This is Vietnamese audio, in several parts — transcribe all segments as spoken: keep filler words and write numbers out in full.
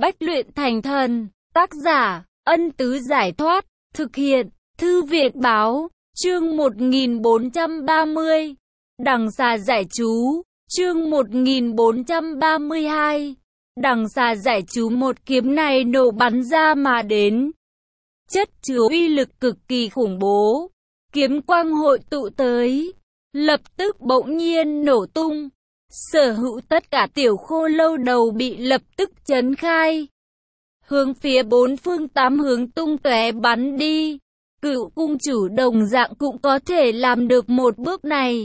Bách luyện thành thần, tác giả, Ân Tứ Giải Thoát, thực hiện, Thư viện Báo, chương một nghìn bốn trăm ba mươi, Đằng Xà Giải Chú, chương một nghìn bốn trăm ba mươi hai, Đằng Xà Giải Chú. Một kiếm này nổ bắn ra mà đến, chất chứa uy lực cực kỳ khủng bố, kiếm quang hội tụ tới, lập tức bỗng nhiên nổ tung. Sở hữu tất cả tiểu khô lâu đầu bị lập tức chấn khai, hướng phía bốn phương tám hướng tung tóe bắn đi. Cựu cung chủ đồng dạng cũng có thể làm được một bước này,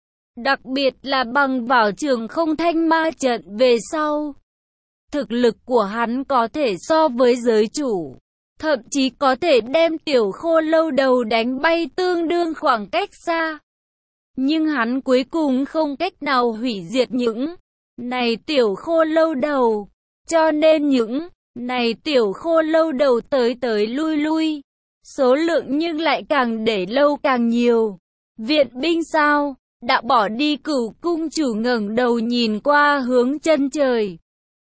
đặc biệt là bằng vào trường không thanh ma trận về sau. Thực lực của hắn có thể so với giới chủ, thậm chí có thể đem tiểu khô lâu đầu đánh bay tương đương khoảng cách xa. Nhưng hắn cuối cùng không cách nào hủy diệt những này tiểu khô lâu đầu, cho nên những này tiểu khô lâu đầu tới tới lui lui, số lượng nhưng lại càng để lâu càng nhiều. Viện binh sao? Đã bỏ đi. Cửu cung chủ ngẩng đầu nhìn qua hướng chân trời.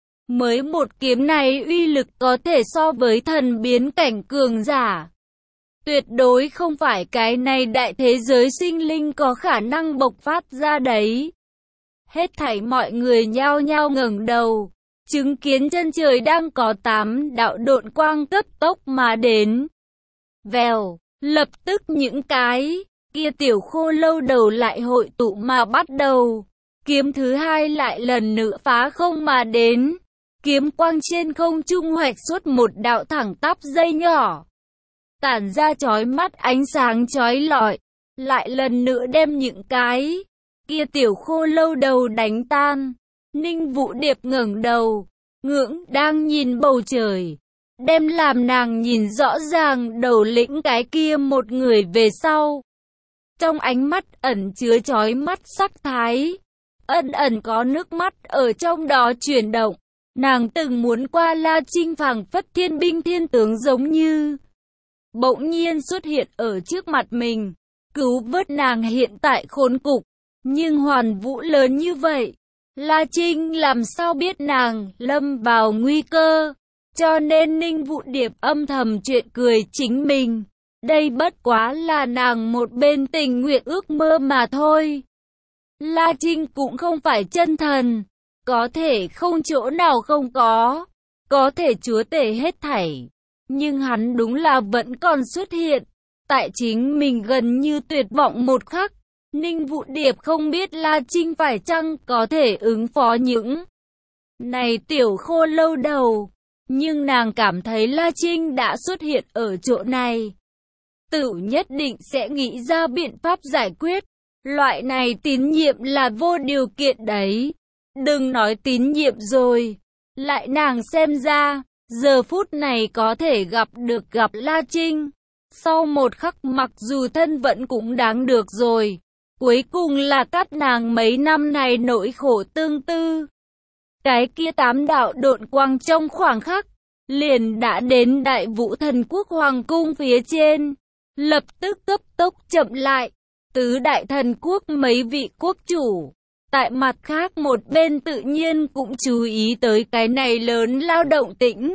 Mới một kiếm này uy lực có thể so với thần biến cảnh cường giả. Tuyệt đối không phải cái này đại thế giới sinh linh có khả năng bộc phát ra đấy. Hết thảy mọi người nhao nhao ngẩng đầu, chứng kiến chân trời đang có tám đạo độn quang cấp tốc mà đến. Vèo, lập tức những cái kia tiểu khô lâu đầu lại hội tụ mà bắt đầu. Kiếm thứ hai lại lần nữa phá không mà đến. Kiếm quang trên không trung hoạch suốt một đạo thẳng tắp dây nhỏ, tản ra chói mắt ánh sáng chói lọi, lại lần nữa đem những cái kia tiểu khô lâu đầu đánh tan. Ninh Vũ Điệp ngẩng đầu, ngưỡng đang nhìn bầu trời, đem làm nàng nhìn rõ ràng đầu lĩnh cái kia một người về sau. Trong ánh mắt ẩn chứa chói mắt sắc thái, ẩn ẩn có nước mắt ở trong đó chuyển động. Nàng từng muốn qua La Trinh phảng phất thiên binh thiên tướng giống như bỗng nhiên xuất hiện ở trước mặt mình, cứu vớt nàng hiện tại khốn cục. Nhưng Hoàn Vũ lớn như vậy, La Trinh làm sao biết nàng lâm vào nguy cơ, cho nên Ninh Vũ Điệp âm thầm chuyện cười chính mình. Đây bất quá là nàng một bên tình nguyện ước mơ mà thôi. La Trinh cũng không phải chân thần, có thể không chỗ nào không có, có thể chúa tể hết thảy. Nhưng hắn đúng là vẫn còn xuất hiện, tại chính mình gần như tuyệt vọng một khắc. Ninh Vũ Điệp không biết La Trinh phải chăng có thể ứng phó những này tiểu khô lâu đầu, nhưng nàng cảm thấy La Trinh đã xuất hiện ở chỗ này, tự nhất định sẽ nghĩ ra biện pháp giải quyết. Loại này tín nhiệm là vô điều kiện đấy. Đừng nói tín nhiệm rồi, lại nàng xem ra, giờ phút này có thể gặp được gặp La Trinh. Sau một khắc mặc dù thân vẫn cũng đáng được rồi, cuối cùng là cắt nàng mấy năm này nỗi khổ tương tư. Cái kia tám đạo độn quang trong khoảng khắc, liền đã đến Đại Vũ Thần Quốc Hoàng Cung phía trên, lập tức cấp tốc chậm lại. Tứ Đại Thần Quốc mấy vị quốc chủ, tại mặt khác một bên tự nhiên cũng chú ý tới cái này lớn lao động tĩnh.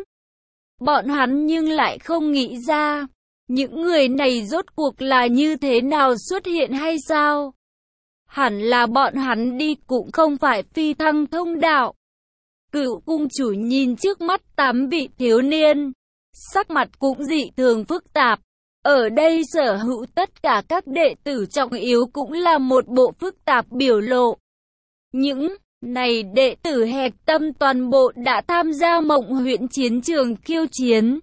Bọn hắn nhưng lại không nghĩ ra, những người này rốt cuộc là như thế nào xuất hiện hay sao? Hẳn là bọn hắn đi cũng không phải phi thăng thông đạo. Cựu cung chủ nhìn trước mắt tám vị thiếu niên, sắc mặt cũng dị thường phức tạp. Ở đây sở hữu tất cả các đệ tử trọng yếu cũng là một bộ phức tạp biểu lộ. Những này đệ tử hạch tâm toàn bộ đã tham gia Mộng Huyễn chiến trường khiêu chiến,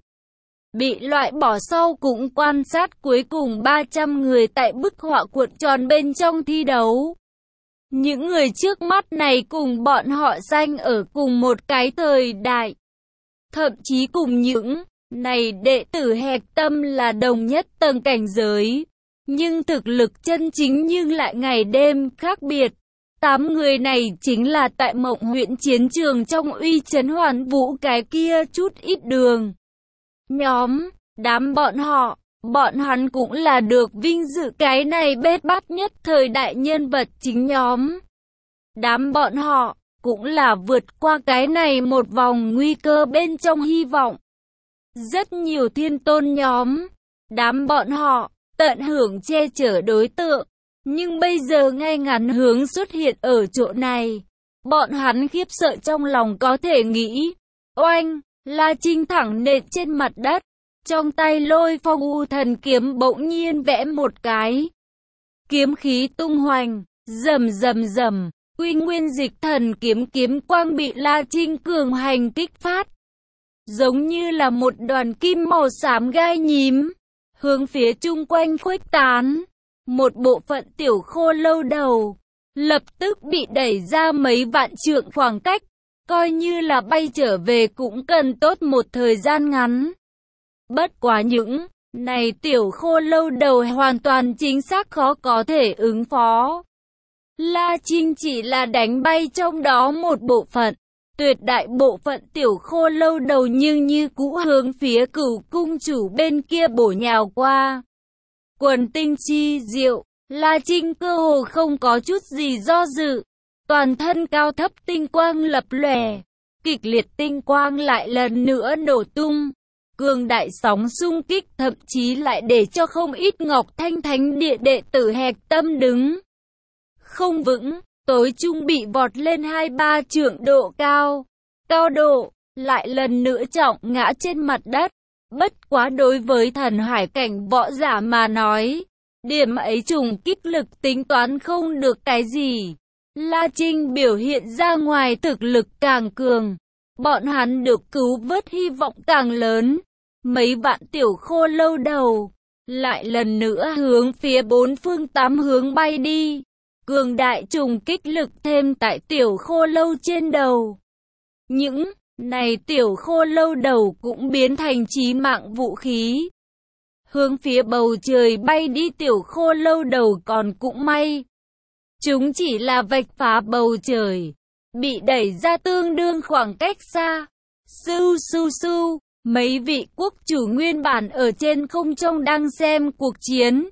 bị loại bỏ sau cũng quan sát cuối cùng ba trăm người tại bức họa cuộn tròn bên trong thi đấu. Những người trước mắt này cùng bọn họ danh ở cùng một cái thời đại, thậm chí cùng những này đệ tử hạch tâm là đồng nhất tầng cảnh giới, nhưng thực lực chân chính nhưng lại ngày đêm khác biệt. Tám người này chính là tại Mộng Huyễn chiến trường trong uy chấn Hoàn Vũ cái kia chút ít đường nhóm. Đám bọn họ, bọn hắn cũng là được vinh dự cái này bết bát nhất thời đại nhân vật chính nhóm. Đám bọn họ, cũng là vượt qua cái này một vòng nguy cơ bên trong hy vọng. Rất nhiều thiên tôn nhóm, đám bọn họ, tận hưởng che chở đối tượng, nhưng bây giờ ngay ngắn hướng xuất hiện ở chỗ này. Bọn hắn khiếp sợ trong lòng có thể nghĩ. Oanh, La Trinh thẳng nện trên mặt đất, trong tay Lôi Phong U Thần kiếm bỗng nhiên vẽ một cái. Kiếm khí tung hoành, rầm rầm rầm, Quy Nguyên Dịch Thần kiếm kiếm quang bị La Trinh cường hành kích phát. Giống như là một đoàn kim màu xám gai nhím, hướng phía chung quanh khuếch tán. Một bộ phận tiểu khô lâu đầu, lập tức bị đẩy ra mấy vạn trượng khoảng cách, coi như là bay trở về cũng cần tốt một thời gian ngắn. Bất quá những này tiểu khô lâu đầu hoàn toàn chính xác khó có thể ứng phó. La Trinh chỉ là đánh bay trong đó một bộ phận, tuyệt đại bộ phận tiểu khô lâu đầu nhưng như cũ hướng phía Cửu cung chủ bên kia bổ nhào qua. Quần tinh chi diệu, La Trinh cơ hồ không có chút gì do dự, toàn thân cao thấp tinh quang lập lòe, kịch liệt tinh quang lại lần nữa nổ tung, cường đại sóng xung kích thậm chí lại để cho không ít Ngọc Thanh Thánh Địa đệ tử hẹp tâm đứng không vững, tối trung bị vọt lên hai ba trượng độ cao, cao độ, lại lần nữa trọng ngã trên mặt đất. Bất quá đối với thần hải cảnh võ giả mà nói, điểm ấy trùng kích lực tính toán không được cái gì. La Trinh biểu hiện ra ngoài thực lực càng cường, bọn hắn được cứu vớt hy vọng càng lớn. Mấy vạn tiểu khô lâu đầu, lại lần nữa hướng phía bốn phương tám hướng bay đi. Cường đại trùng kích lực thêm tại tiểu khô lâu trên đầu. Những này tiểu khô lâu đầu cũng biến thành chí mạng vũ khí. Hướng phía bầu trời bay đi tiểu khô lâu đầu còn cũng may. Chúng chỉ là vạch phá bầu trời, bị đẩy ra tương đương khoảng cách xa. Su su su, mấy vị quốc chủ nguyên bản ở trên không trung đang xem cuộc chiến.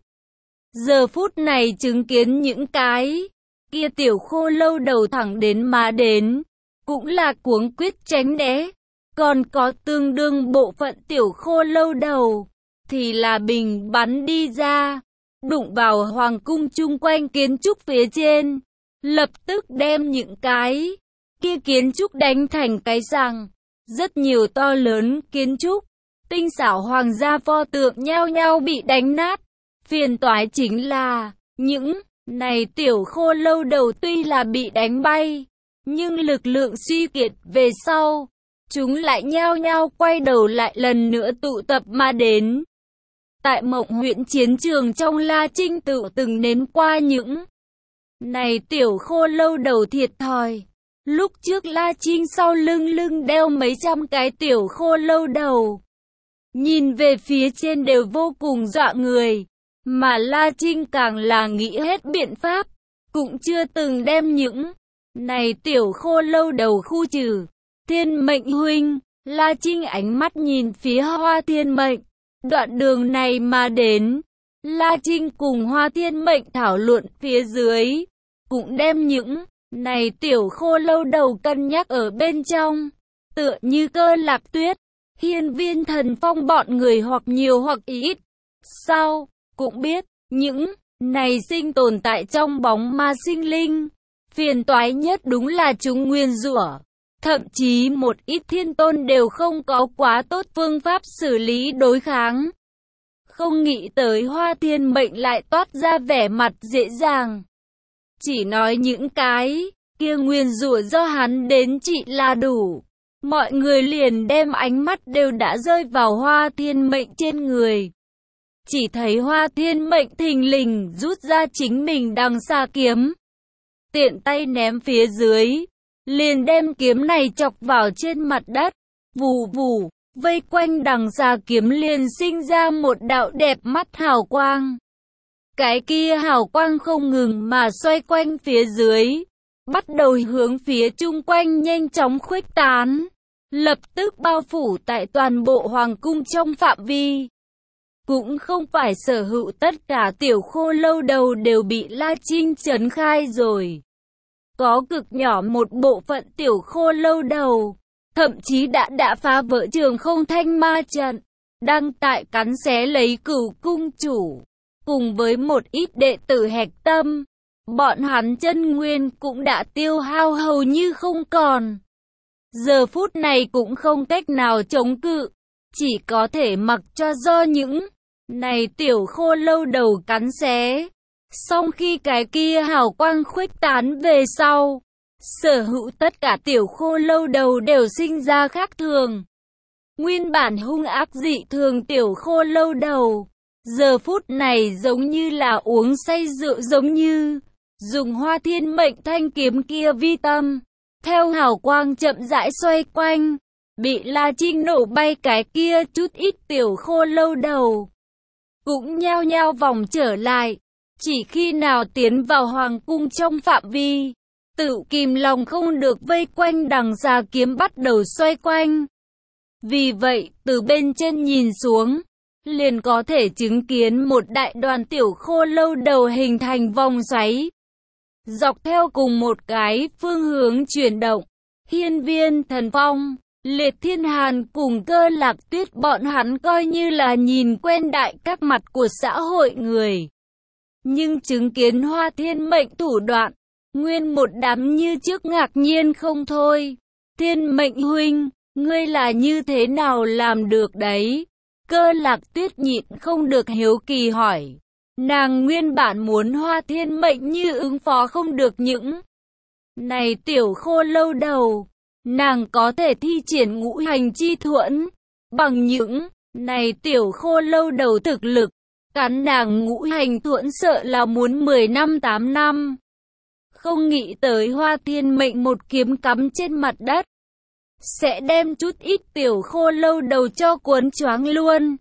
Giờ phút này chứng kiến những cái kia tiểu khô lâu đầu thẳng đến mà đến, cũng là cuống quyết tránh né. Còn có tương đương bộ phận tiểu khô lâu đầu, thì là bình bắn đi ra, đụng vào hoàng cung chung quanh kiến trúc phía trên, lập tức đem những cái kia kiến trúc đánh thành cái răng. Rất nhiều to lớn kiến trúc, tinh xảo hoàng gia pho tượng nhao nhao bị đánh nát. Phiền toái chính là, những này tiểu khô lâu đầu tuy là bị đánh bay, nhưng lực lượng suy kiệt về sau, chúng lại nhao nhao quay đầu lại lần nữa tụ tập mà đến. Tại Mộng Huyễn chiến trường trong La Trinh tự từng nếm qua những này tiểu khô lâu đầu thiệt thòi. Lúc trước La Trinh sau lưng lưng đeo mấy trăm cái tiểu khô lâu đầu, nhìn về phía trên đều vô cùng dọa người. Mà La Trinh càng là nghĩ hết biện pháp, cũng chưa từng đem những này tiểu khô lâu đầu khu trừ. Thiên Mệnh huynh, La Trinh ánh mắt nhìn phía Hoa Thiên Mệnh. Đoạn đường này mà đến, La Trinh cùng Hoa Thiên Mệnh thảo luận phía dưới, cũng đem những này tiểu khô lâu đầu cân nhắc ở bên trong. Tựa như Cơ Lạc Tuyết, Hiên Viên Thần Phong bọn người hoặc nhiều hoặc ít. Sau cũng biết, những này sinh tồn tại trong bóng ma sinh linh. Phiền toái nhất đúng là chúng nguyên rủa. Thậm chí một ít thiên tôn đều không có quá tốt phương pháp xử lý đối kháng. Không nghĩ tới Hoa Thiên Mệnh lại toát ra vẻ mặt dễ dàng. Chỉ nói những cái kia nguyên rủa do hắn đến trị là đủ. Mọi người liền đem ánh mắt đều đã rơi vào Hoa Thiên Mệnh trên người. Chỉ thấy Hoa Thiên Mệnh thình lình rút ra chính mình đằng xa kiếm, tiện tay ném phía dưới, liền đem kiếm này chọc vào trên mặt đất. Vù vù, vây quanh đằng xa kiếm liền sinh ra một đạo đẹp mắt hào quang. Cái kia hào quang không ngừng mà xoay quanh phía dưới, bắt đầu hướng phía chung quanh nhanh chóng khuếch tán, lập tức bao phủ tại toàn bộ hoàng cung trong phạm vi. Cũng không phải sở hữu tất cả tiểu khô lâu đầu đều bị La Trinh trấn khai rồi. có cực nhỏ một bộ phận tiểu khô lâu đầu, thậm chí đã đã phá vỡ Trường Không Thanh Ma trận, đang tại cắn xé lấy Cửu cung chủ, cùng với một ít đệ tử hạch tâm. Bọn hắn chân nguyên cũng đã tiêu hao hầu như không còn. Giờ phút này cũng không cách nào chống cự, chỉ có thể mặc cho do những này tiểu khô lâu đầu cắn xé. Song khi cái kia hào quang khuếch tán về sau, sở hữu tất cả tiểu khô lâu đầu đều sinh ra khác thường. Nguyên bản hung ác dị thường tiểu khô lâu đầu, giờ phút này giống như là uống say rượu, giống như dùng Hoa Thiên Mệnh thanh kiếm kia vi tâm, theo hào quang chậm rãi xoay quanh, bị La Trinh nổ bay cái kia chút ít tiểu khô lâu đầu, cũng nhao nhao vòng trở lại. Chỉ khi nào tiến vào hoàng cung trong phạm vi, tự kìm lòng không được vây quanh đằng xà kiếm bắt đầu xoay quanh. Vì vậy, từ bên trên nhìn xuống, liền có thể chứng kiến một đại đoàn tiểu khô lâu đầu hình thành vòng xoáy, dọc theo cùng một cái phương hướng chuyển động. Hiên Viên Thần Phong, Liệt Thiên Hàn cùng Cơ Lạc Tuyết bọn hắn coi như là nhìn quen đại các mặt của xã hội người. Nhưng chứng kiến Hoa Thiên Mệnh thủ đoạn, nguyên một đám như trước ngạc nhiên không thôi. Thiên Mệnh huynh, ngươi là như thế nào làm được đấy? Cơ Lạc Tuyết nhịn không được hiếu kỳ hỏi. Nàng nguyên bản muốn Hoa Thiên Mệnh như ứng phó không được những này tiểu khô lâu đầu, nàng có thể thi triển ngũ hành chi thuẫn. Bằng những này tiểu khô lâu đầu thực lực, cắn nàng ngũ hành thuẫn sợ là muốn mười năm tám năm. Không nghĩ tới Hoa Thiên Mệnh một kiếm cắm trên mặt đất, sẽ đem chút ít tiểu khô lâu đầu cho cuốn choáng luôn.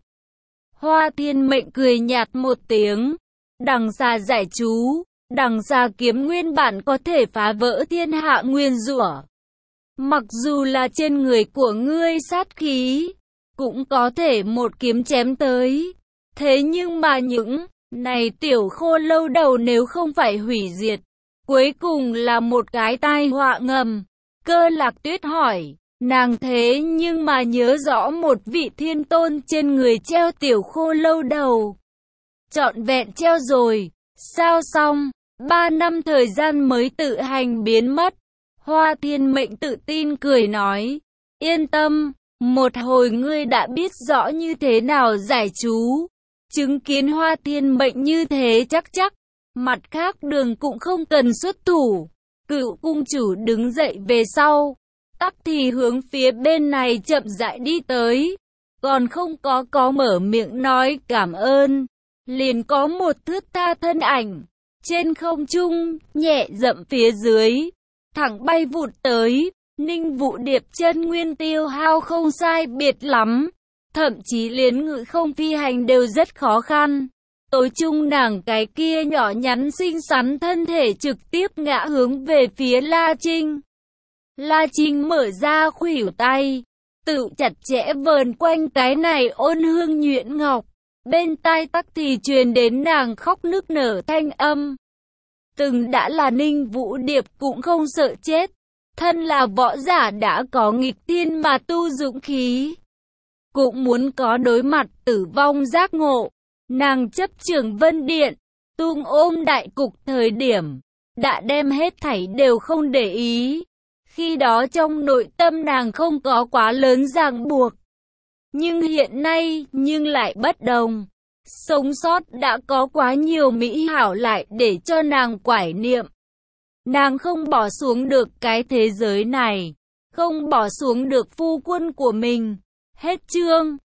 Hoa Thiên Mệnh cười nhạt một tiếng. Đằng xà giải chú, đằng xà kiếm nguyên bản có thể phá vỡ thiên hạ nguyên rủa. Mặc dù là trên người của ngươi sát khí, cũng có thể một kiếm chém tới. Thế nhưng mà những này tiểu khô lâu đầu nếu không phải hủy diệt, cuối cùng là một cái tai họa ngầm. Cơ Lạc Tuyết hỏi, nàng thế nhưng mà nhớ rõ một vị thiên tôn trên người treo tiểu khô lâu đầu. Trọn vẹn treo rồi, sao xong, ba năm thời gian mới tự hành biến mất. Hoa Thiên Mệnh tự tin cười nói, yên tâm, một hồi ngươi đã biết rõ như thế nào giải chú. Chứng kiến Hoa Thiên Mệnh như thế chắc chắc, mặt khác đường cũng không cần xuất thủ. Cựu cung chủ đứng dậy về sau, tắc thì hướng phía bên này chậm rãi đi tới, còn không có có mở miệng nói cảm ơn, liền có một thướt tha thân ảnh, trên không trung, nhẹ dậm phía dưới, thẳng bay vụt tới. Ninh Vũ Điệp chân nguyên tiêu hao không sai biệt lắm, thậm chí liền ngự không phi hành đều rất khó khăn. Tối chung nàng cái kia nhỏ nhắn xinh xắn thân thể trực tiếp ngã hướng về phía La Trinh. La Trinh mở ra khuỷu tay, tự chặt chẽ vờn quanh cái này ôn hương nhuyễn ngọc, bên tai tắc thì truyền đến nàng khóc nức nở thanh âm. Từng đã là Ninh Vũ Điệp cũng không sợ chết, thân là võ giả đã có nghịch thiên mà tu dũng khí, cũng muốn có đối mặt tử vong giác ngộ. Nàng chấp Trường Vân Điện, tung ôm đại cục thời điểm, đã đem hết thảy đều không để ý. Khi đó trong nội tâm nàng không có quá lớn ràng buộc. Nhưng hiện nay, nhưng lại bất đồng. Sống sót đã có quá nhiều mỹ hảo lại để cho nàng quải niệm. Nàng không bỏ xuống được cái thế giới này, không bỏ xuống được phu quân của mình. Hết chương.